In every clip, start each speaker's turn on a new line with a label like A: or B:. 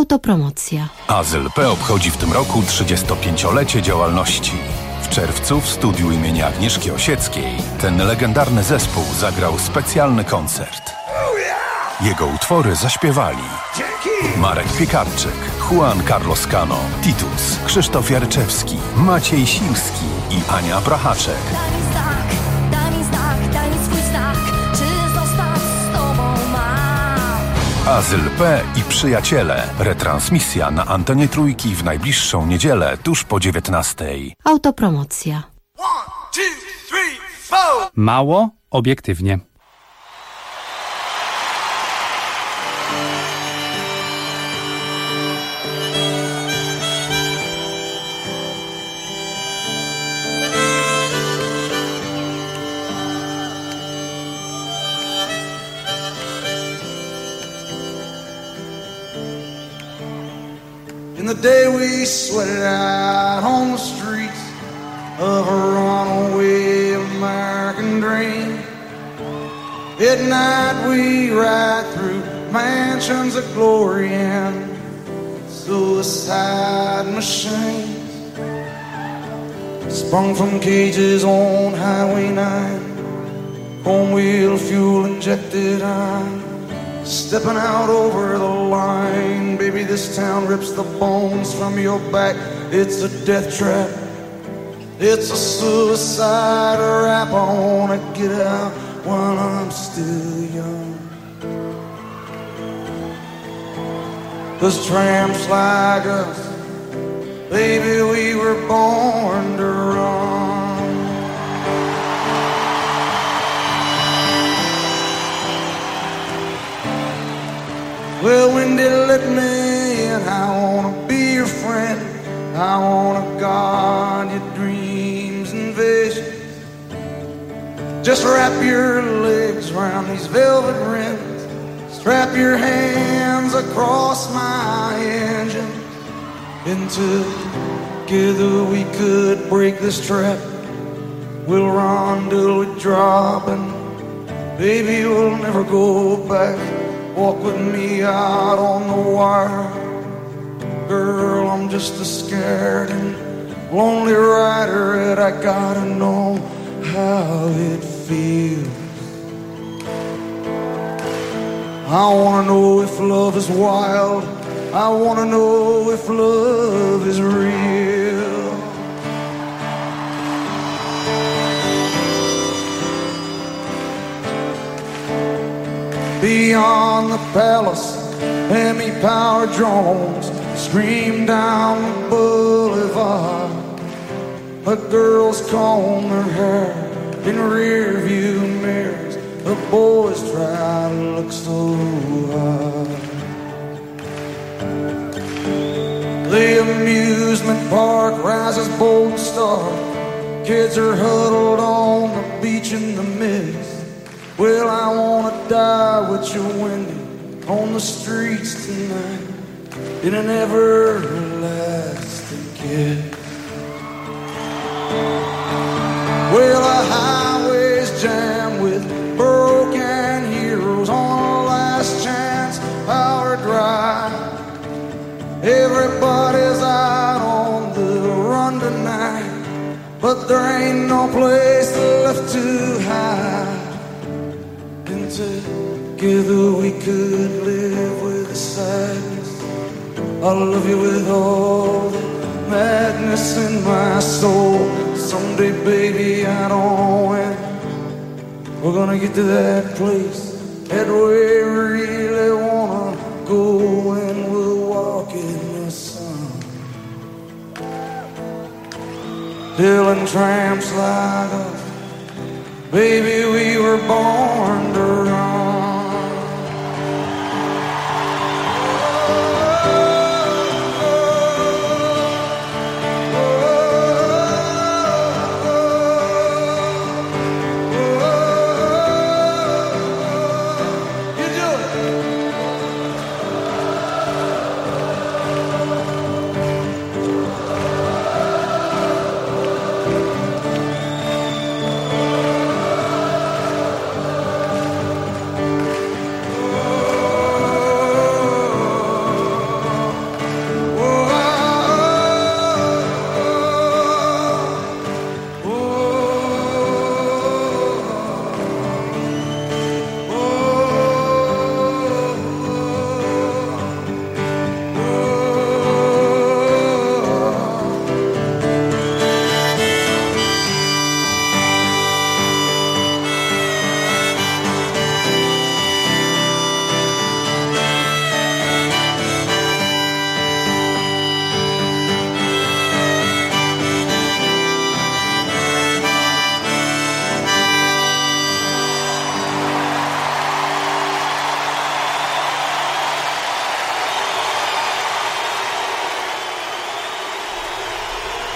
A: Autopromocja.
B: Azyl P obchodzi w tym roku 35-lecie działalności. W czerwcu w studiu imienia Agnieszki Osieckiej ten legendarny zespół zagrał specjalny koncert. Jego utwory zaśpiewali Marek Piekarczyk, Juan Carlos Cano, Titus, Krzysztof Jarczewski, Maciej Silski i Ania Brachaczek.
C: Daj mi swój znak, czy zostać z tobą mam.
B: Azyl P i przyjaciele. Retransmisja na antenie Trójki w najbliższą niedzielę tuż po 19:00.
A: Autopromocja.
D: 1, 2, 3, 4.
E: Mało obiektywnie.
D: In the day we sweated out on the streets of a runaway American dream. At night we ride through mansions of glory and suicide machines, sprung from cages on Highway 9, chrome wheel fuel injected on. Stepping out over the line, baby, this town rips the bones from your back. It's a death trap, it's a suicide rap. I wanna get out while I'm still young, 'cause tramps like us, baby, we were born to run. Well, when they let me in, I wanna be your friend. I wanna guard your dreams and visions. Just wrap your legs around these velvet rims, strap your hands across my engine, and together we could break this trap. We'll run till we drop, and baby, we'll never go back. Walk with me out on the wire. Girl, I'm just a scared and lonely rider, and I gotta know how it feels. I wanna know if love is wild. I wanna know if love is real. Beyond the palace, Hemi-powered drones scream down the boulevard. The girls comb their hair in rear-view mirrors. The boys try to look so hard. The amusement park rises bold and stark. Kids are huddled on the beach in the mist. Well, I wanna die with you, Wendy, on the streets tonight, in an everlasting kiss. Well, the highway's jammed with broken heroes on a last chance power drive. Everybody's out on the run tonight, but there ain't no place left to hide. Together we could live with the sadness. I love you with all the madness in my soul. Someday, baby, I don't know when we're gonna get to that place that we really wanna go, and we'll walk in the sun. Dylan tramps like us, baby, we were born to run.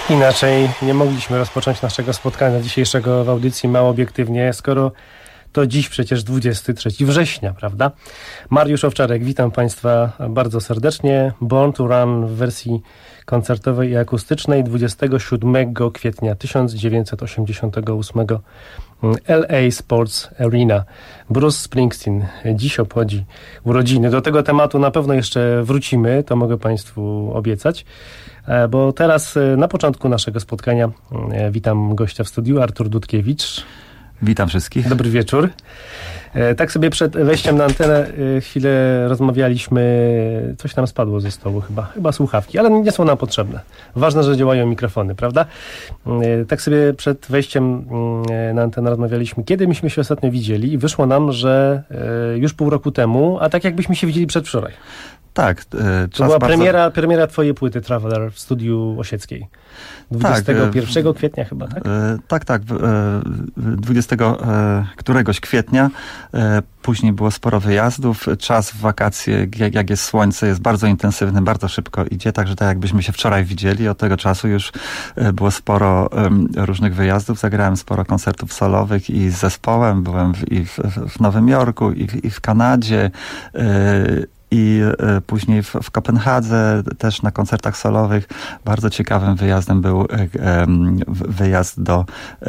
F: Inaczej nie mogliśmy rozpocząć naszego spotkania dzisiejszego w audycji Mało Obiektywnie, skoro to dziś przecież 23 września, prawda? Mariusz Owczarek, witam Państwa bardzo serdecznie. Born to Run w wersji koncertowej i akustycznej 27 kwietnia 1988 LA Sports Arena. Bruce Springsteen dziś obchodzi urodziny. Do tego tematu na pewno jeszcze wrócimy, to mogę Państwu obiecać. Bo teraz na początku naszego spotkania witam gościa w studiu, Artur Dudkiewicz.
G: Witam wszystkich.
F: Dobry wieczór. Tak sobie przed wejściem na antenę chwilę rozmawialiśmy, coś nam spadło ze stołu chyba słuchawki, ale nie są nam potrzebne. Ważne, że działają mikrofony, prawda? Tak sobie przed wejściem na antenę rozmawialiśmy, kiedy myśmy się ostatnio widzieli i wyszło nam, że już pół roku temu, a tak jakbyśmy się widzieli przedwczoraj.
G: Tak.
F: To była premiera twojej płyty Traveler w studiu Osieckiej. 21 kwietnia chyba, tak?
G: Tak. 20 któregoś kwietnia. Później było sporo wyjazdów. Czas w wakacje, jak jest słońce, jest bardzo intensywny, bardzo szybko idzie. Także tak jakbyśmy się wczoraj widzieli. Od tego czasu już było sporo różnych wyjazdów. Zagrałem sporo koncertów solowych i z zespołem. Byłem w Nowym Jorku i w Kanadzie. I później w Kopenhadze też na koncertach solowych. Bardzo ciekawym wyjazdem był wyjazd do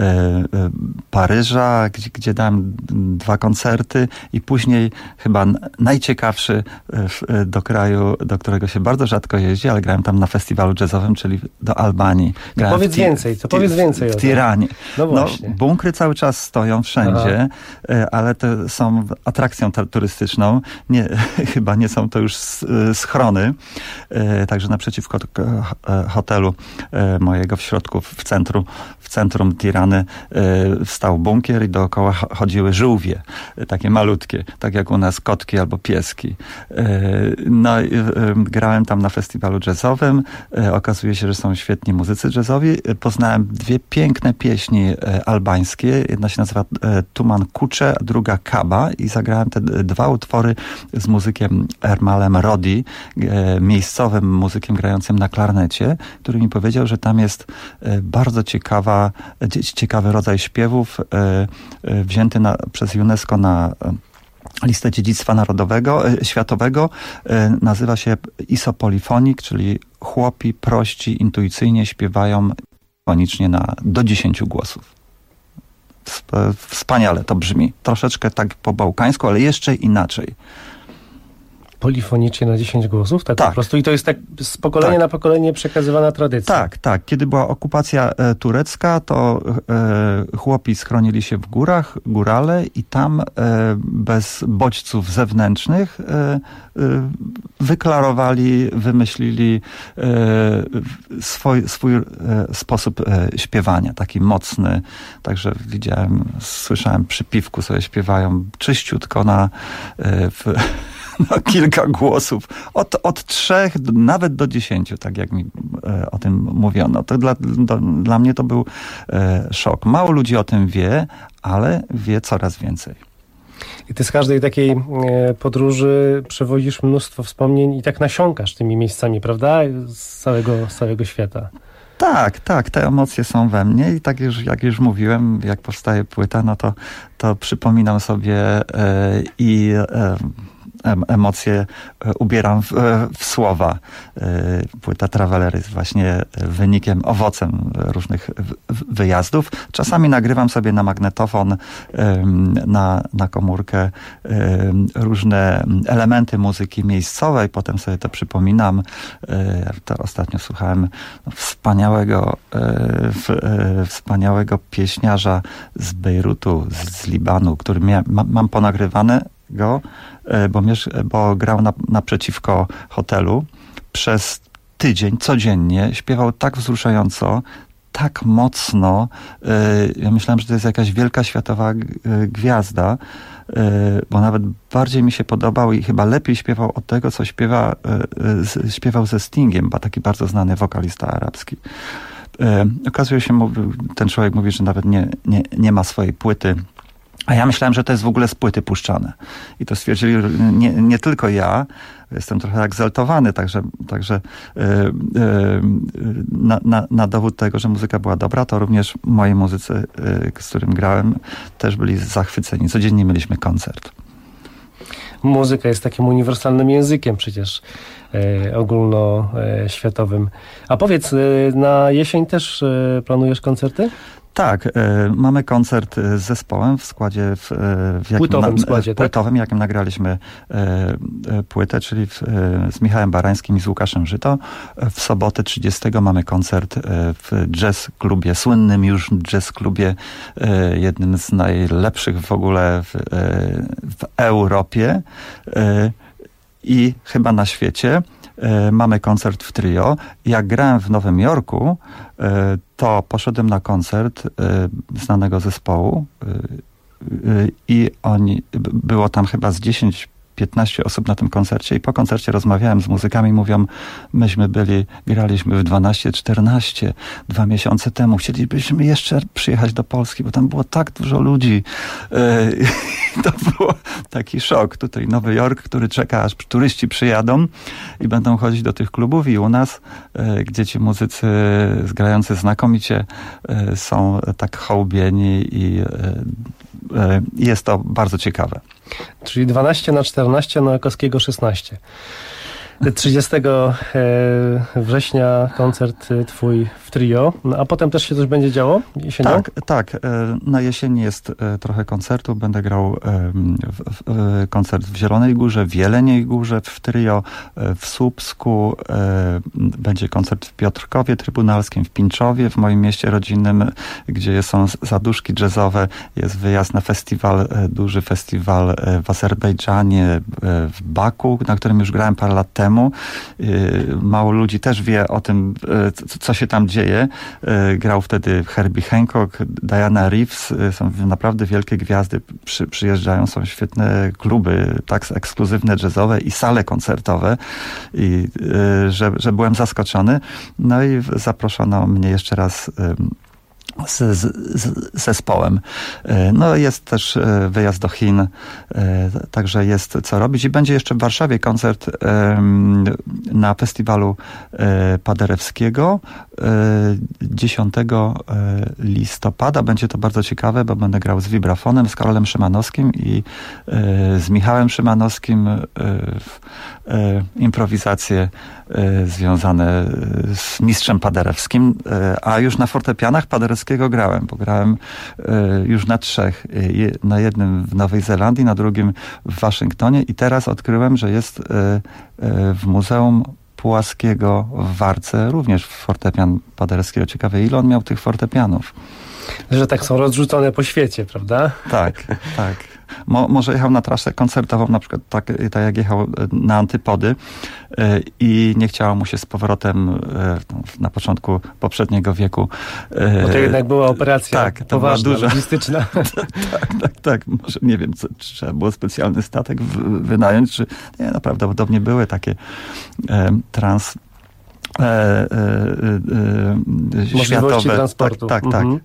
G: Paryża, gdzie dałem 2 koncerty i później chyba najciekawszy do kraju, do którego się bardzo rzadko jeździ, ale grałem tam na festiwalu jazzowym, czyli do Albanii.
F: Powiedz więcej
G: w Tiranie.
F: No właśnie.
G: Bunkry cały czas stoją wszędzie, ale to są atrakcją turystyczną. Chyba nie są to już schrony. Także naprzeciwko hotelu mojego w środku, w centrum Tirany stał bunkier i dookoła chodziły żółwie. Takie malutkie, tak jak u nas kotki albo pieski. Grałem tam na festiwalu jazzowym. Okazuje się, że są świetni muzycy jazzowi. Poznałem 2 piękne pieśni albańskie. Jedna się nazywa Tuman Kucze, a druga Kaba i zagrałem te 2 utwory z muzykiem Ermalem Rodi, miejscowym muzykiem grającym na klarnecie, który mi powiedział, że tam jest bardzo ciekawy rodzaj śpiewów wzięty przez UNESCO na listę dziedzictwa światowego. Nazywa się isopolifonik, czyli chłopi prości, intuicyjnie śpiewają fonicznie do 10 głosów. Wspaniale to brzmi. Troszeczkę tak po bałkańsku, ale jeszcze inaczej.
F: Polifonicznie na 10 głosów? Tak po prostu. I to jest tak z pokolenia na pokolenie przekazywana tradycja.
G: Tak. Kiedy była okupacja turecka, to chłopi schronili się w górach, górale i tam bez bodźców zewnętrznych wyklarowali, wymyślili swój sposób śpiewania, taki mocny. Także słyszałem przy piwku sobie śpiewają czyściutko kilka głosów. Od 3 nawet do 10, tak jak mi o tym mówiono. To dla mnie to był szok. Mało ludzi o tym wie, ale wie coraz więcej.
F: I ty z każdej takiej podróży przewozisz mnóstwo wspomnień i tak nasiąkasz tymi miejscami, prawda? Z całego świata.
G: Tak, te emocje są we mnie i tak jak już mówiłem, jak powstaje płyta, no to przypominam sobie i emocje ubieram w słowa. Płyta Traveler jest właśnie wynikiem, owocem różnych wyjazdów. Czasami nagrywam sobie na magnetofon, na komórkę różne elementy muzyki miejscowej, potem sobie to przypominam. To ostatnio słuchałem wspaniałego pieśniarza z Bejrutu, z Libanu, który mam ponagrywane go, bo grał naprzeciwko hotelu przez tydzień, codziennie. Śpiewał tak wzruszająco, tak mocno. Ja myślałem, że to jest jakaś wielka światowa gwiazda, bo nawet bardziej mi się podobał i chyba lepiej śpiewał od tego, co śpiewał ze Stingiem, bo taki bardzo znany wokalista arabski. Okazuje się, ten człowiek mówi, że nawet nie ma swojej płyty A ja myślałem, że to jest w ogóle z płyty puszczane. I to stwierdzili nie tylko ja. Jestem trochę egzaltowany, także na dowód tego, że muzyka była dobra, to również moi muzycy, z którym grałem, też byli zachwyceni. Codziennie mieliśmy koncert.
F: Muzyka jest takim uniwersalnym językiem przecież ogólnoświatowym. A powiedz, na jesień też planujesz koncerty?
G: Tak, mamy koncert z zespołem w składzie
F: płytowym składzie,
G: płytowym, jakim nagraliśmy płytę, czyli z Michałem Barańskim i z Łukaszem Żyto. W sobotę 30 mamy koncert w jazz klubie, słynnym już jazz klubie, jednym z najlepszych w ogóle w Europie i chyba na świecie. Mamy koncert w trio. Jak grałem w Nowym Jorku, to poszedłem na koncert znanego zespołu i było tam chyba z 10-15 osób na tym koncercie i po koncercie rozmawiałem z muzykami, mówią, graliśmy w 12-14 2 miesiące temu, chcielibyśmy jeszcze przyjechać do Polski, bo tam było tak dużo ludzi. To było taki szok. Tutaj Nowy Jork, który czeka, aż turyści przyjadą i będą chodzić do tych klubów i u nas, gdzie ci muzycy grający znakomicie są tak hołubieni i jest to bardzo ciekawe.
F: Czyli 12-14, Noakowskiego 16. 30 września koncert twój w trio, a potem też się coś będzie działo jesienią?
G: Tak. Na jesieni jest trochę koncertu. Będę grał koncert w Zielonej Górze, w Jeleniej Górze, w trio, w Słupsku. Będzie koncert w Piotrkowie Trybunalskim, w Pińczowie, w moim mieście rodzinnym, gdzie są zaduszki jazzowe. Jest wyjazd na festiwal, duży festiwal w Azerbejdżanie, w Baku, na którym już grałem parę lat temu. Mało ludzi też wie o tym, co się tam dzieje. Grał wtedy Herbie Hancock, Diana Reeves. Są naprawdę wielkie gwiazdy. Przyjeżdżają, są świetne kluby, tak ekskluzywne jazzowe i sale koncertowe. I że byłem zaskoczony. No i zaproszono mnie jeszcze raz z zespołem. No jest też wyjazd do Chin, także jest co robić i będzie jeszcze w Warszawie koncert na festiwalu Paderewskiego 10 listopada. Będzie to bardzo ciekawe, bo będę grał z vibrafonem, z Karolem Szymanowskim i z Michałem Szymanowskim improwizacje związane z mistrzem Paderewskim, a już na fortepianach Paderewskiego grałem, bo grałem już na 3. Na jednym w Nowej Zelandii, na drugim w Waszyngtonie i teraz odkryłem, że jest w Muzeum Pułaskiego w Warce również fortepian Paderewskiego. Ciekawe, ile on miał tych fortepianów.
F: Że tak są rozrzucone po świecie, prawda?
G: Tak. Może jechał na trasę koncertową, na przykład tak jak jechał na Antypody i nie chciało mu się z powrotem na początku poprzedniego wieku.
F: Bo to jednak była operacja poważna,
G: była duża,
F: logistyczna.
G: tak. Może nie wiem, czy trzeba było specjalny statek wynająć, czy nie, no prawdopodobnie były takie
F: możliwości transportu.
G: Tak.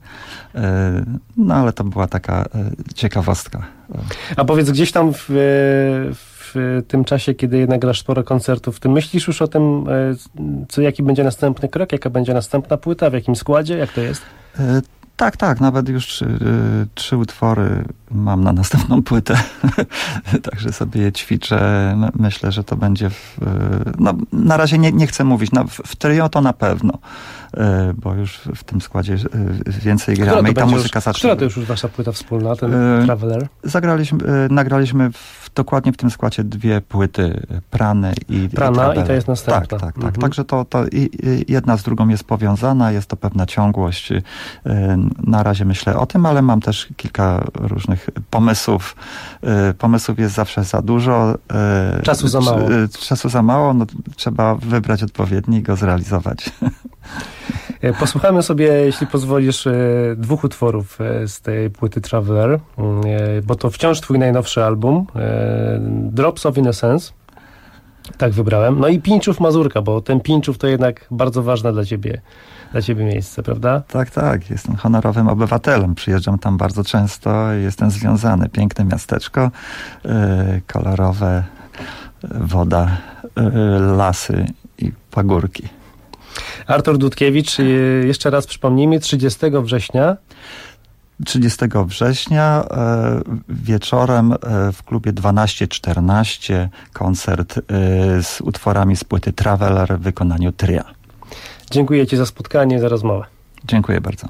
G: No ale to była taka ciekawostka.
F: A powiedz, gdzieś tam w tym czasie, kiedy jednak grasz sporo koncertów, ty myślisz już o tym, jaki będzie następny krok, jaka będzie następna płyta, w jakim składzie, jak to jest?
G: Tak. Nawet już 3 utwory mam na następną płytę. Także sobie je ćwiczę. Myślę, że to będzie... na razie nie chcę mówić. W trio to na pewno. Bo już w tym składzie więcej gramy i ta muzyka zacznie.
F: Która to już wasza płyta wspólna, ten Traveler?
G: Nagraliśmy dokładnie w tym składzie 2 płyty. Prana i
F: to jest następna.
G: Tak. Także to jedna z drugą jest powiązana, jest to pewna ciągłość. Na razie myślę o tym, ale mam też kilka różnych pomysłów. Pomysłów jest zawsze za dużo.
F: Czasu za mało.
G: Czasu za mało, no, trzeba wybrać odpowiedni i go zrealizować.
F: Posłuchamy sobie, jeśli pozwolisz, 2 utworów z tej płyty Traveler, bo to wciąż twój najnowszy album, Drops of Innocence. Tak wybrałem. No i Pińczów Mazurka, bo ten Pińczów to jednak bardzo ważne dla ciebie miejsce, prawda?
G: Tak. Jestem honorowym obywatelem. Przyjeżdżam tam bardzo często. Jestem związany. Piękne miasteczko, kolorowe, woda, lasy i pagórki.
F: Artur Dudkiewicz, jeszcze raz przypomnijmy, 30 września
G: 30 września wieczorem w klubie 12-14 koncert z utworami z płyty Traveler w wykonaniu tria.
F: Dziękuję ci za spotkanie, za rozmowę.
G: Dziękuję bardzo.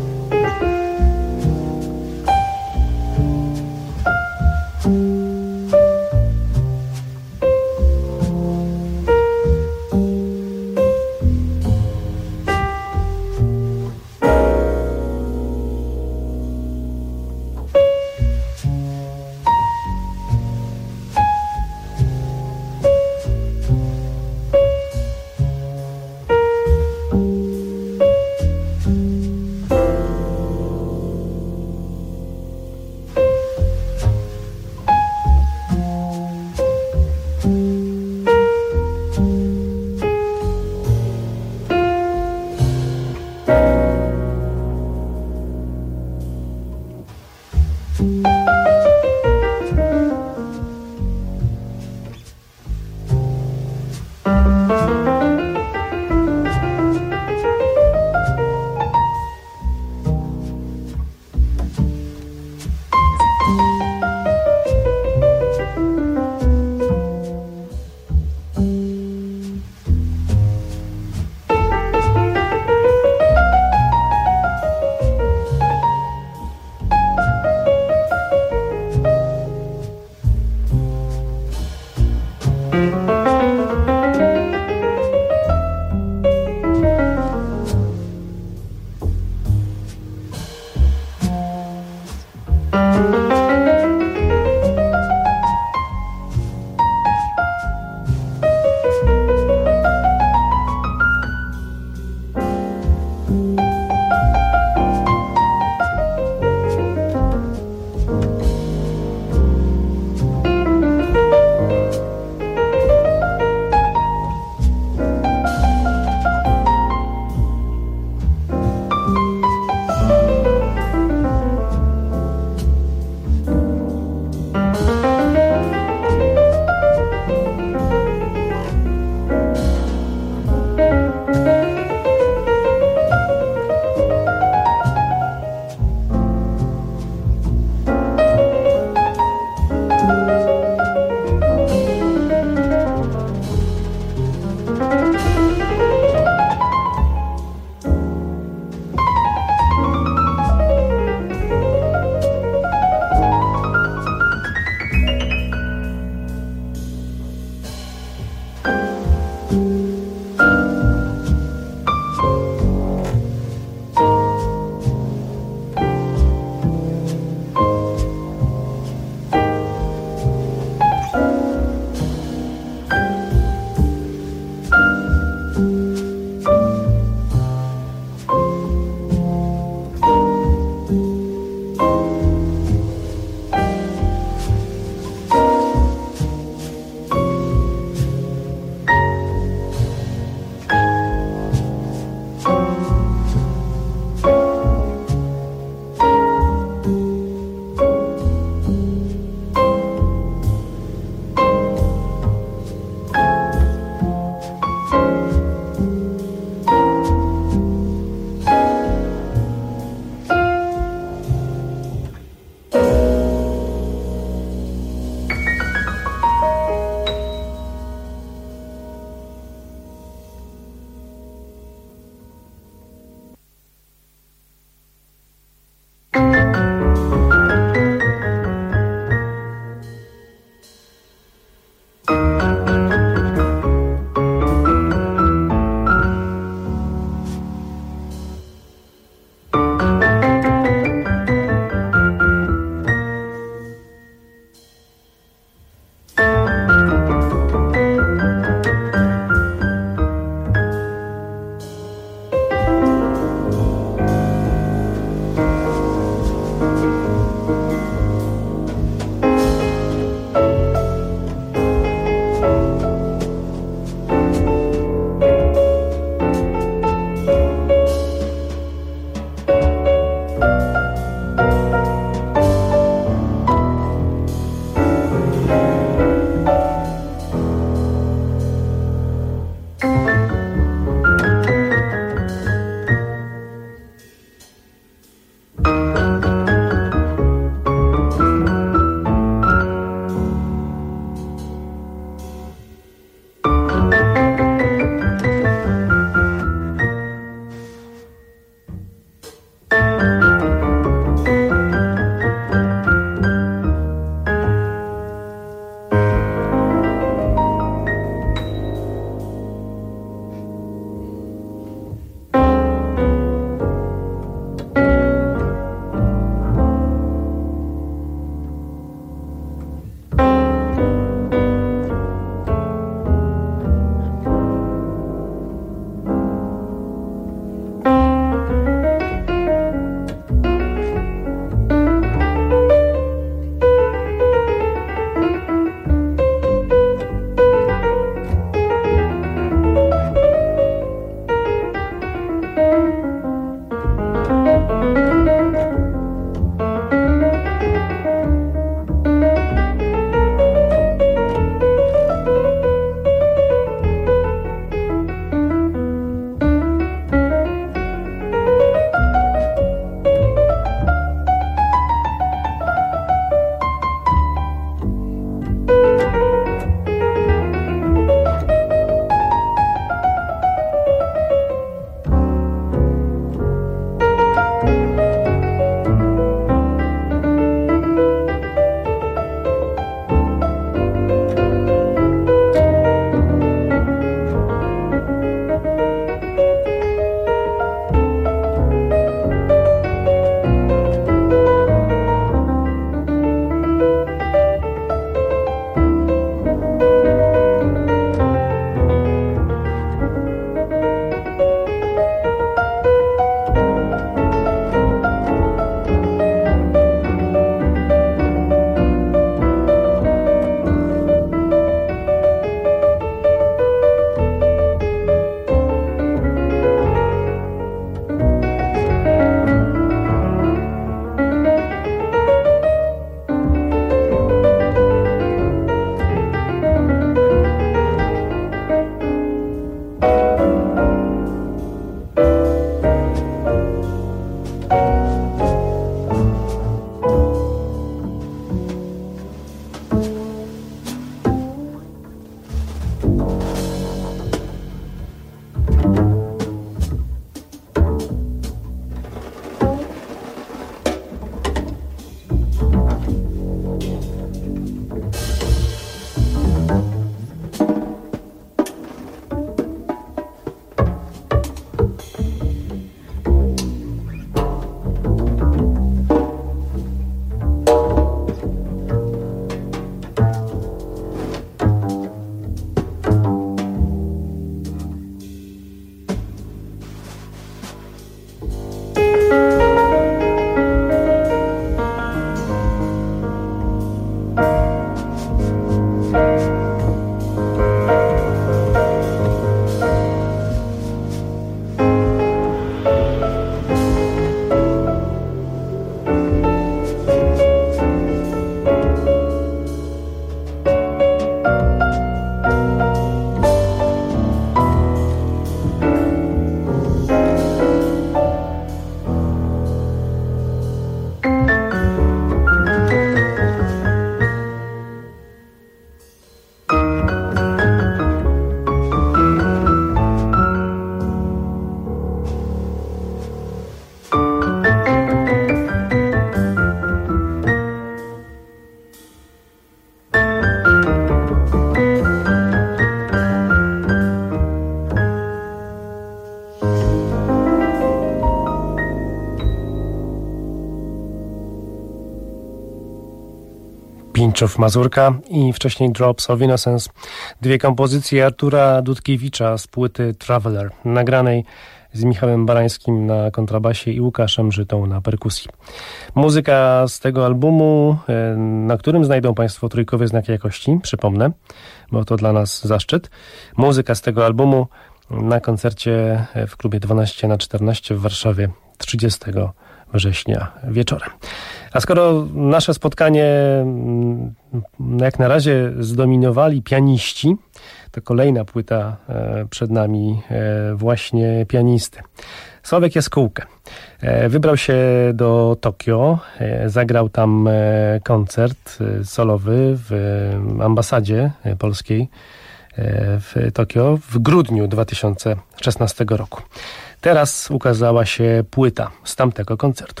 F: Pinch of Mazurka i wcześniej Drops of Innocence. Dwie kompozycje Artura Dudkiewicza z płyty Traveler, nagranej z Michałem Barańskim na kontrabasie i Łukaszem Żytą na perkusji. Muzyka z tego albumu, na którym znajdą Państwo trójkowy znak jakości, przypomnę, bo to dla nas zaszczyt. Muzyka z tego albumu na koncercie w klubie 12×14 w Warszawie 30 września wieczorem. A skoro nasze spotkanie jak na razie zdominowali pianiści, to kolejna płyta przed nami właśnie pianisty. Sławek Jaskółkę wybrał się do Tokio, zagrał tam koncert solowy w ambasadzie polskiej w Tokio w grudniu 2016 roku. Teraz ukazała się płyta z tamtego koncertu.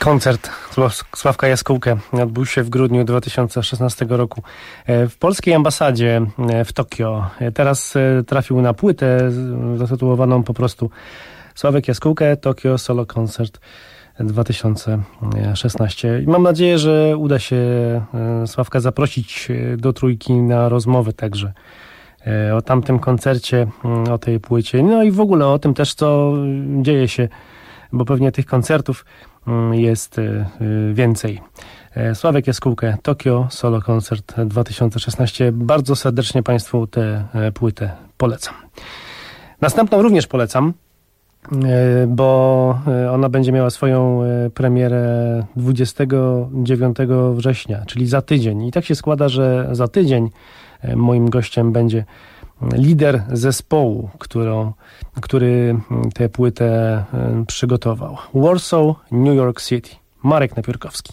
F: Koncert Sławka Jaskółkę odbył się w grudniu 2016 roku w polskiej ambasadzie w Tokio. Teraz trafił na płytę zatytułowaną po prostu Sławek Jaskółkę Tokio Solo Concert 2016. I mam nadzieję, że uda się Sławka zaprosić do Trójki na rozmowę także o tamtym koncercie, o tej płycie, no i w ogóle o tym też, co dzieje się, bo pewnie tych koncertów jest więcej. Sławek Jaskółkę, Tokio Solo Concert 2016. Bardzo serdecznie Państwu tę płytę polecam. Następną również polecam, bo ona będzie miała swoją premierę 29 września, czyli za tydzień. I tak się składa, że za tydzień moim gościem będzie lider zespołu, który tę płytę przygotował. Warsaw, New York City. Marek Napiórkowski.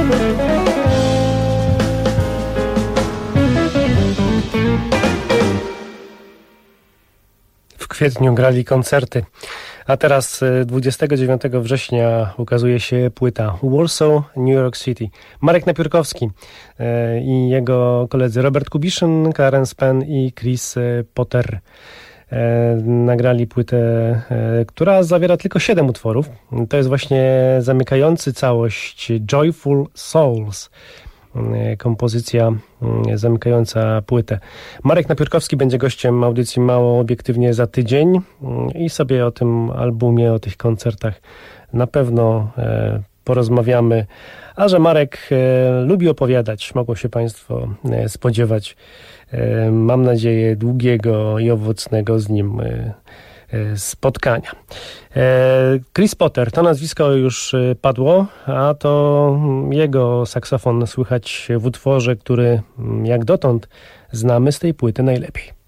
F: W kwietniu grali koncerty, a teraz 29 września ukazuje się płyta Warsaw, New York City. Marek Napiórkowski i jego koledzy Robert Kubiszyn, Clarence Penn i Chris Potter nagrali płytę, która zawiera tylko 7 utworów. To jest właśnie zamykający całość Joyful Souls, kompozycja zamykająca płytę. Marek Napiórkowski będzie gościem audycji Mało Obiektywnie za tydzień i sobie o tym albumie, o tych koncertach na pewno porozmawiamy. A że Marek lubi opowiadać, mogą się Państwo spodziewać, mam nadzieję, długiego i owocnego z nim spotkania. Chris Potter, to nazwisko już padło, a to jego saksofon słychać w utworze, który jak dotąd znamy z tej płyty najlepiej.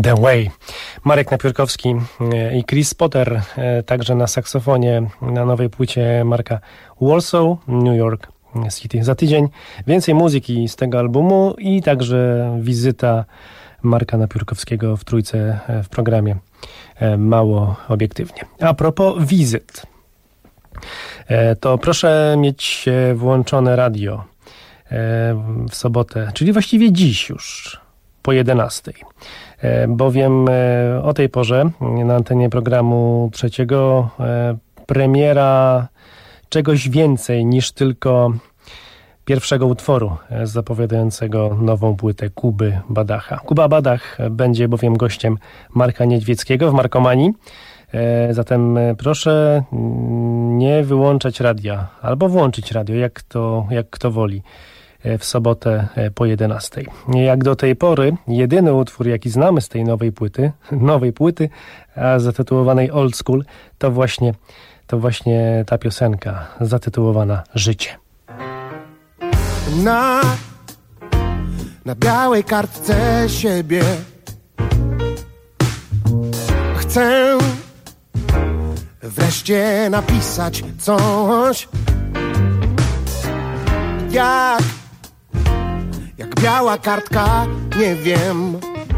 F: The Way. Marek Napiórkowski i Chris Potter, także na saksofonie na nowej płycie Marka Warsaw, New York City. Za tydzień więcej muzyki z tego albumu i także wizyta Marka Napiórkowskiego w Trójce w programie Mało Obiektywnie. A propos wizyt, to proszę mieć włączone radio w sobotę, czyli właściwie dziś już po 11, bowiem o tej porze na antenie programu trzeciego premiera czegoś więcej niż tylko pierwszego utworu zapowiadającego nową płytę Kuby Badacha. Kuba Badach będzie bowiem gościem Marka Niedźwieckiego w Markomanii. Zatem proszę nie wyłączać radia, albo włączyć radio, jak kto woli, w sobotę po 11. Jak do tej pory jedyny utwór, jaki znamy z tej nowej płyty, a zatytułowanej Old School, to właśnie ta piosenka zatytułowana Życie.
H: Na białej kartce siebie chcę wreszcie napisać coś, jak biała kartka, nie wiem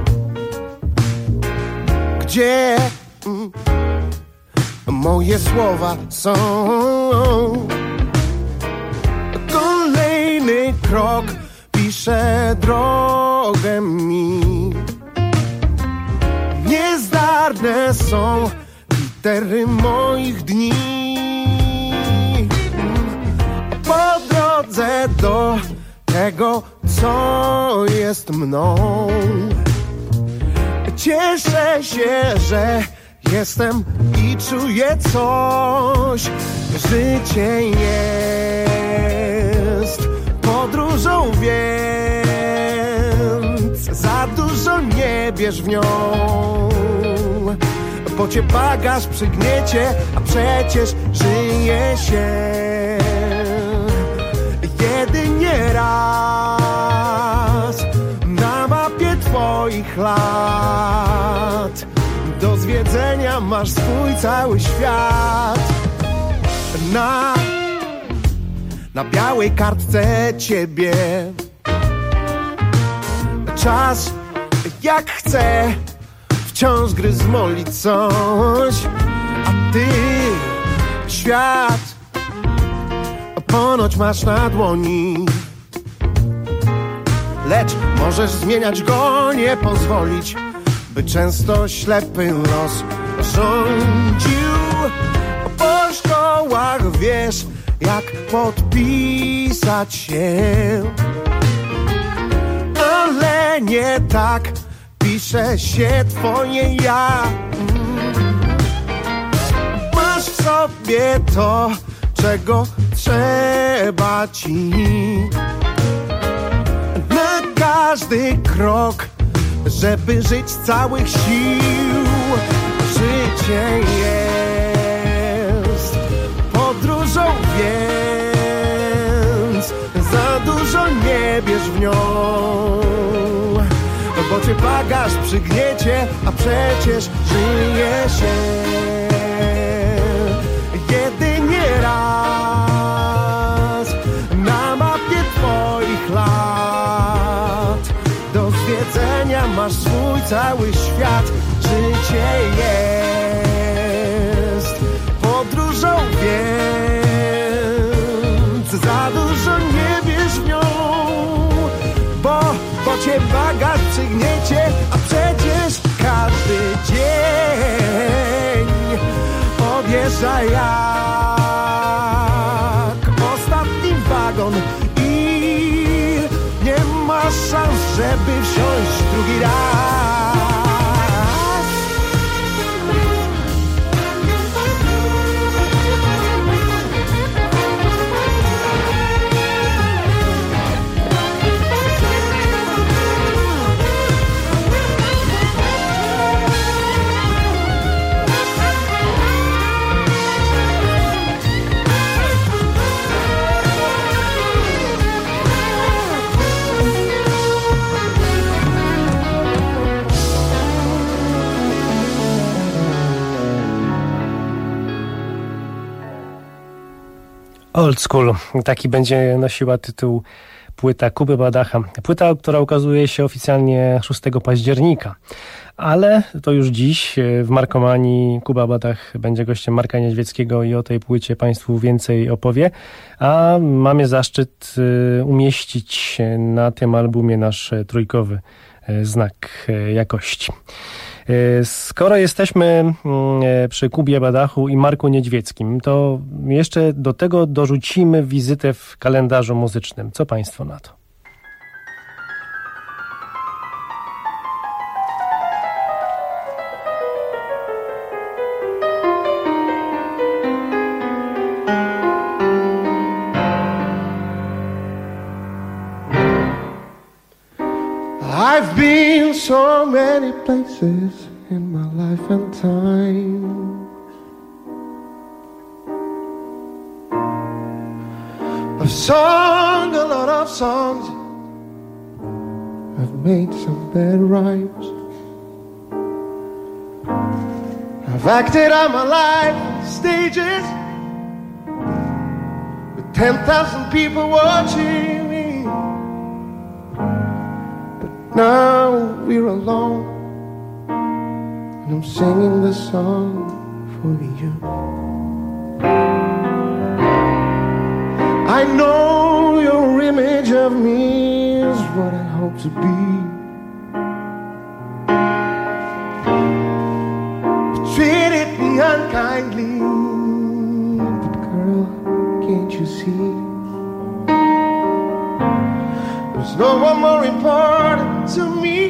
H: gdzie moje słowa są. Kolejny krok pisze drogę mi. Niezdarne są litery moich dni. Po drodze do tego, co jest mną, cieszę się, że jestem i czuję coś. Życie jest podróżą, więc za dużo nie bierz w nią, bo cię bagaż przygniecie, a przecież żyje się jedynie raz na mapie twoich lat. Do zwiedzenia masz swój cały świat. Na białej kartce ciebie czas jak chce wciąż gryzmoli coś, a ty świat ponoć masz na dłoni. Lecz możesz zmieniać go, nie pozwolić, by często ślepy los rządził. Po szkołach wiesz, jak podpisać się, ale nie tak pisze się twoje ja. Masz w sobie to, czego trzeba ci. Na każdy krok, żeby żyć z całych sił. Życie jest podróżą, więc za dużo nie bierz w nią, bo cię bagaż przygniecie, a przecież żyje się jedynie raz na mapie twoich lat. Do zwiedzenia masz swój cały świat. Życie jest podróżą, więc za dużo nie bierz w nią, bo cię bagaż przygniecie, a przecież każdy dzień odjeżdża jak ostatni wagon i nie ma szans, żeby wsiąść drugi raz.
F: Old School. Taki będzie nosiła tytuł płyta Kuby Badacha. Płyta, która ukazuje się oficjalnie 6 października. Ale to już dziś w Markomanii Kuba Badach będzie gościem Marka Niedźwieckiego i o tej płycie Państwu więcej opowie. A mamy zaszczyt umieścić na tym albumie nasz trójkowy znak jakości. Skoro jesteśmy przy Kubie Badachu i Marku Niedźwieckim, to jeszcze do tego dorzucimy wizytę w kalendarzu muzycznym. Co Państwo na to?
H: I've been so many places in my life and time. I've sung a lot of songs. I've made some bad rhymes. I've acted out my life on stages with 10,000 people watching me. Now we're alone, and I'm singing this song for you. I know your image of me is what I hope to be. You treated me unkindly, but girl, can't you see? There's no one more important to me.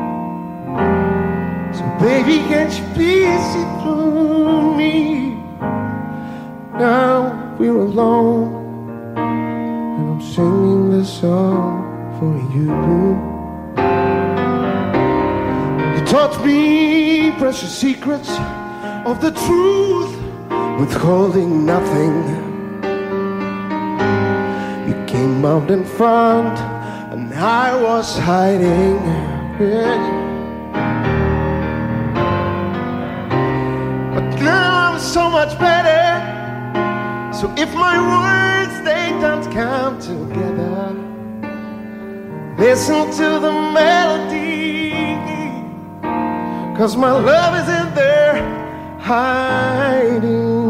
H: So baby, can't you please see through me? Now we're alone, and I'm singing this song for you. You taught me precious secrets of the truth, withholding nothing. You came out in front, and I was hiding. Yeah. But now I'm so much better. So if my words, they don't come together, listen to the melody, 'cause my love is in there hiding.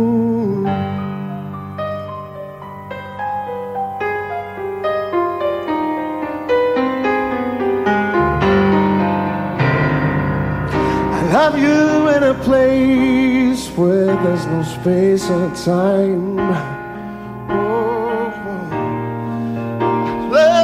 H: Love you in a place where there's no space or time. Oh,